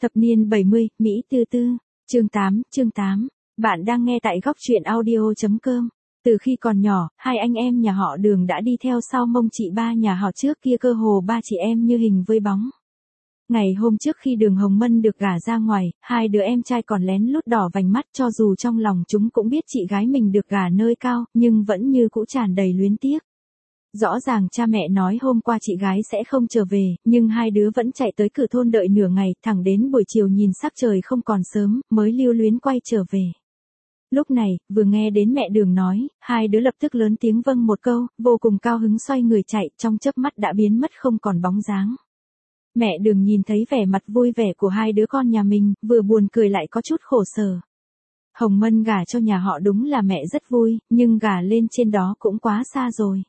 Thập niên 70, Mỹ Tư Tư. Chương 8. Bạn đang nghe tại góc truyện audio.com. Từ khi còn nhỏ, hai anh em nhà họ Đường đã đi theo sau mông chị ba nhà họ trước kia, cơ hồ ba chị em như hình với bóng. Ngày hôm trước khi Đường Hồng Mân được gả ra ngoài, hai đứa em trai còn lén lút đỏ vành mắt, cho dù trong lòng chúng cũng biết chị gái mình được gả nơi cao, nhưng vẫn như cũ tràn đầy luyến tiếc. Rõ ràng cha mẹ nói hôm qua chị gái sẽ không trở về, nhưng hai đứa vẫn chạy tới cửa thôn đợi nửa ngày, thẳng đến buổi chiều nhìn sắc trời không còn sớm, mới lưu luyến quay trở về. Lúc này, vừa nghe đến mẹ Đường nói, hai đứa lập tức lớn tiếng vâng một câu, vô cùng cao hứng xoay người chạy, trong chớp mắt đã biến mất không còn bóng dáng. Mẹ Đường nhìn thấy vẻ mặt vui vẻ của hai đứa con nhà mình, vừa buồn cười lại có chút khổ sở. Hồng Mân gả cho nhà họ đúng là mẹ rất vui, nhưng gả lên trên đó cũng quá xa rồi.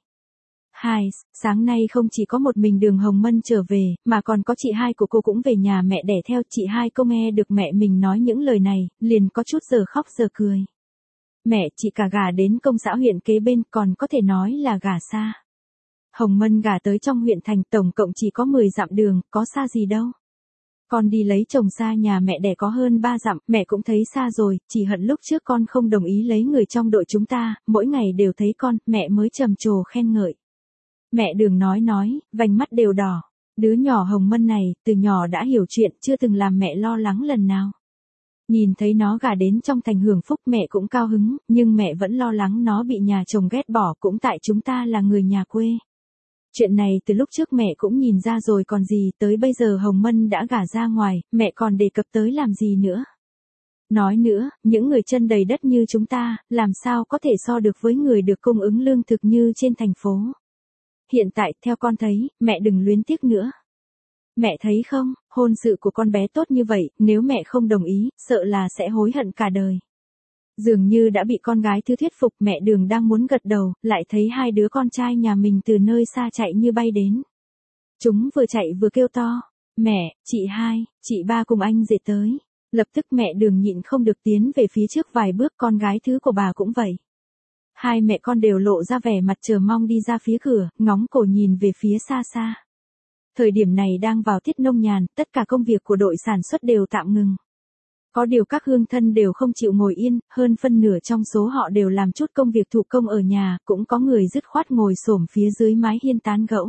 Sáng nay không chỉ có một mình Đường Hồng Mân trở về, mà còn có chị hai của cô cũng về nhà mẹ đẻ theo. Chị hai cô nghe được mẹ mình nói những lời này, liền có chút giờ khóc giờ cười. Mẹ, chị cả gả đến công xã huyện kế bên, còn có thể nói là gả xa. Hồng Mân gả tới trong huyện thành, tổng cộng chỉ có 10 dặm đường, có xa gì đâu. Con đi lấy chồng xa nhà mẹ đẻ có hơn 3 dặm, mẹ cũng thấy xa rồi, chỉ hận lúc trước con không đồng ý lấy người trong đội chúng ta, mỗi ngày đều thấy con, mẹ mới trầm trồ khen ngợi. Mẹ Đường nói, vành mắt đều đỏ. Đứa nhỏ Hồng Mân này, từ nhỏ đã hiểu chuyện, chưa từng làm mẹ lo lắng lần nào. Nhìn thấy nó gả đến trong thành hưởng phúc, mẹ cũng cao hứng, nhưng mẹ vẫn lo lắng nó bị nhà chồng ghét bỏ, cũng tại chúng ta là người nhà quê. Chuyện này từ lúc trước mẹ cũng nhìn ra rồi còn gì, tới bây giờ Hồng Mân đã gả ra ngoài, mẹ còn đề cập tới làm gì nữa. Nói nữa, những người chân đầy đất như chúng ta, làm sao có thể so được với người được cung ứng lương thực như trên thành phố. Hiện tại, theo con thấy, mẹ đừng luyến tiếc nữa. Mẹ thấy không, hôn sự của con bé tốt như vậy, nếu mẹ không đồng ý, sợ là sẽ hối hận cả đời. Dường như đã bị con gái thứ thuyết phục, mẹ Đường đang muốn gật đầu, lại thấy hai đứa con trai nhà mình từ nơi xa chạy như bay đến. Chúng vừa chạy vừa kêu to, mẹ, chị hai, chị ba cùng anh rể tới. Lập tức mẹ Đường nhịn không được tiến về phía trước vài bước, con gái thứ của bà cũng vậy. Hai mẹ con đều lộ ra vẻ mặt chờ mong đi ra phía cửa, ngóng cổ nhìn về phía xa xa. Thời điểm này đang vào tiết nông nhàn, tất cả công việc của đội sản xuất đều tạm ngừng. Có điều các hương thân đều không chịu ngồi yên, hơn phân nửa trong số họ đều làm chút công việc thủ công ở nhà, cũng có người dứt khoát ngồi xổm phía dưới mái hiên tán gẫu.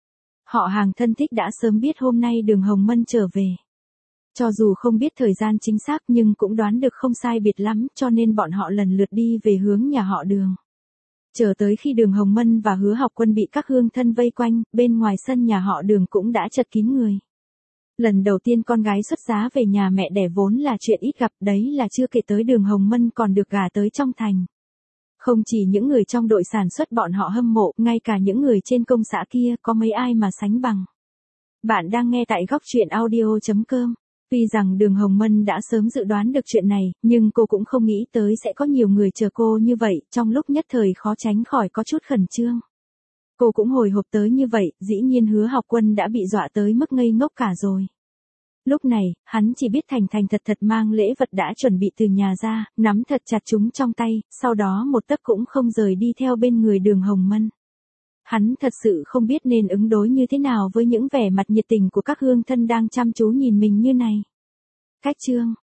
Họ hàng thân thích đã sớm biết hôm nay Đường Hồng Mân trở về. Cho dù không biết thời gian chính xác nhưng cũng đoán được không sai biệt lắm, cho nên bọn họ lần lượt đi về hướng nhà họ Đường. Chờ tới khi Đường Hồng Mân và Hứa Học Quân bị các hương thân vây quanh, bên ngoài sân nhà họ Đường cũng đã chật kín người. Lần đầu tiên con gái xuất giá về nhà mẹ đẻ vốn là chuyện ít gặp, đấy là chưa kể tới Đường Hồng Mân còn được gả tới trong thành. Không chỉ những người trong đội sản xuất bọn họ hâm mộ, ngay cả những người trên công xã kia có mấy ai mà sánh bằng. Bạn đang nghe tại góc truyện audio.com. Tuy rằng Đường Hồng Mân đã sớm dự đoán được chuyện này, nhưng cô cũng không nghĩ tới sẽ có nhiều người chờ cô như vậy, trong lúc nhất thời khó tránh khỏi có chút khẩn trương. Cô cũng hồi hộp tới như vậy, dĩ nhiên Hứa Học Quân đã bị dọa tới mức ngây ngốc cả rồi. Lúc này, hắn chỉ biết thành thật mang lễ vật đã chuẩn bị từ nhà ra, nắm thật chặt chúng trong tay, sau đó một tấc cũng không rời đi theo bên người Đường Hồng Mân. Hắn thật sự không biết nên ứng đối như thế nào với những vẻ mặt nhiệt tình của các hương thân đang chăm chú nhìn mình như này. Cách chương